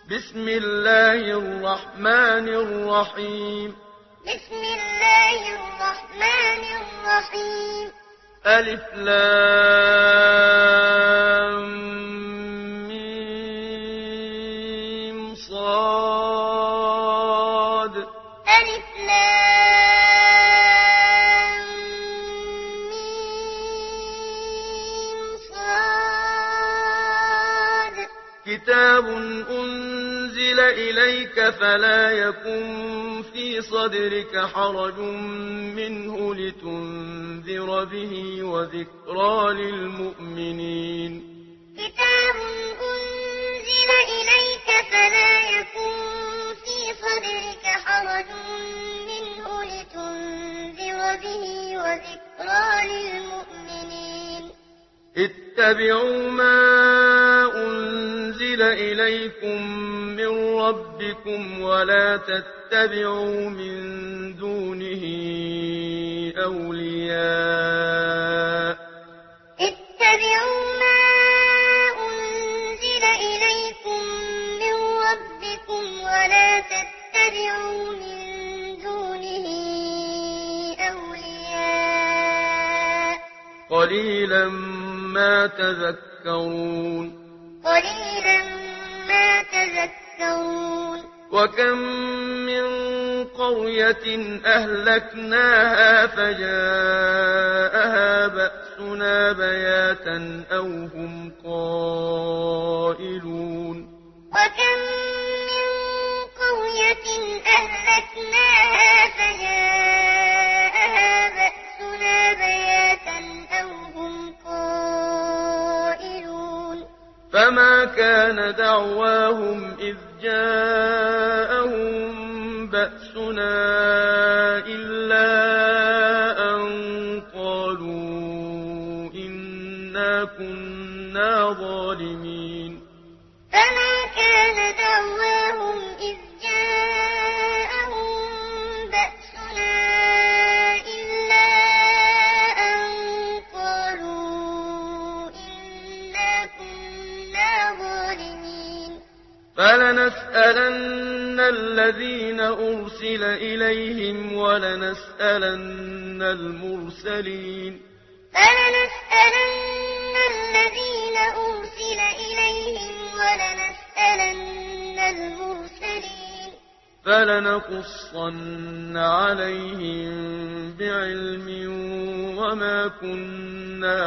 بسم الله الرحمن الرحيم. بسم الله الرحمن الرحيم. ألف لام ميم صاد. ألف لام ميم صاد. كتاب أنزل إليك فلا يكن في صدرك حرج منه لتنذر به وذكرى للمؤمنين. كتاب أنزل إليك فلا يكن في صدرك حرج منه لتنذر به وذكرى للمؤمنين. اتبعوا ما أنزل إليكم من ربكم ولا تتبعوا من دونه أولياء. اتبعوا ما أنزل إليكم من ربكم ولا تتبعوا من دونه أولياء. قليلا ما تذكرون. قليلا ما تذكرون. وكم من قرية أهلكناها فجاءها بأسنا بياتا أو هم قائلون. وكم من قرية أهلكناها فجاءها بأسنا بياتا أو هم قائلون. فما كان دعواهم إذ جاءهم بأسنا إلا أن قالوا إنا كنا ظالمين. فما كان دعواهم إذ جاءهم بأسنا إلا أن قالوا إنا كنا ظالمين. فلنسألن الذين أرسل إليهم ولنسألن المرسلين. فلنسألن الذين أرسل إليهم ولنسألن المرسلين. فلنقصن عليهم بعلم وما كنا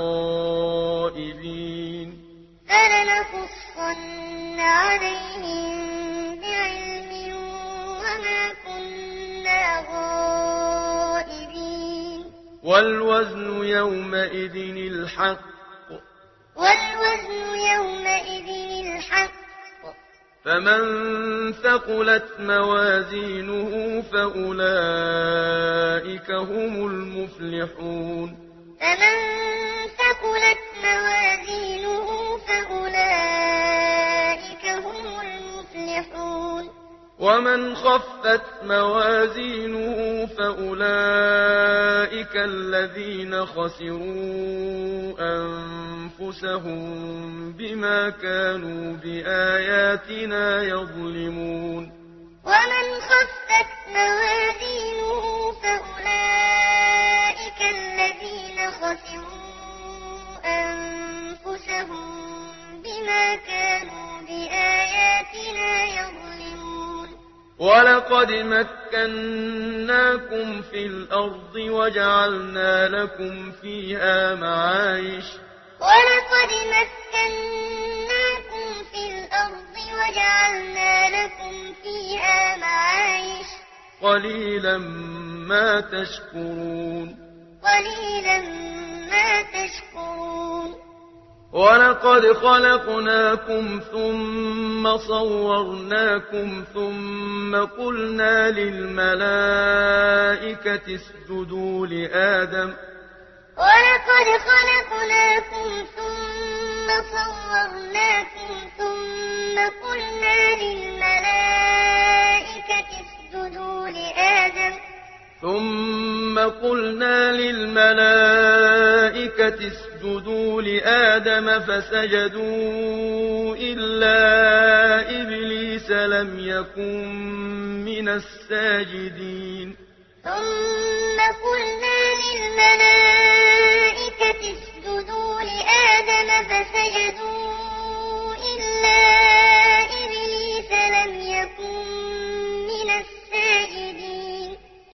غائبين. فلنقصن عليهم بعلم وما كنا غائبين. والوزن يومئذ الحق. والوزن يومئذ الحق. فمن ثقلت موازينه فأولئك هم المفلحون. فمن ثقلت موازينه فأولئك هم المفلحون. ومن خفت موازينه فأولئك الذين خسروا أنفسهم بما كانوا بآياتنا يظلمون. ومن خفت موازينه فأولئك الذين خسروا أنفسهم بما كانوا بآياتنا يظلمون. ولقد مكناكم في الأرض وجعلنا لكم فيها معايش. ولقد مكناكم في الأرض وجعلنا لكم فيها معايش. قليلا ما تشكرون. قليلا ما تشكرون. ولقد خلقناكم ثم صورناكم ثم قلنا للملائكة اسجدوا لآدم. ولقد خلقناكم ثم صورناكم ثم قلنا للملائكة اسجدوا لآدم. ثم قلنا للملائكة اسجدوا لآدم فسجدوا إلا إبليس إبليس لم يكن من الساجدين ثم قلنا للملائكة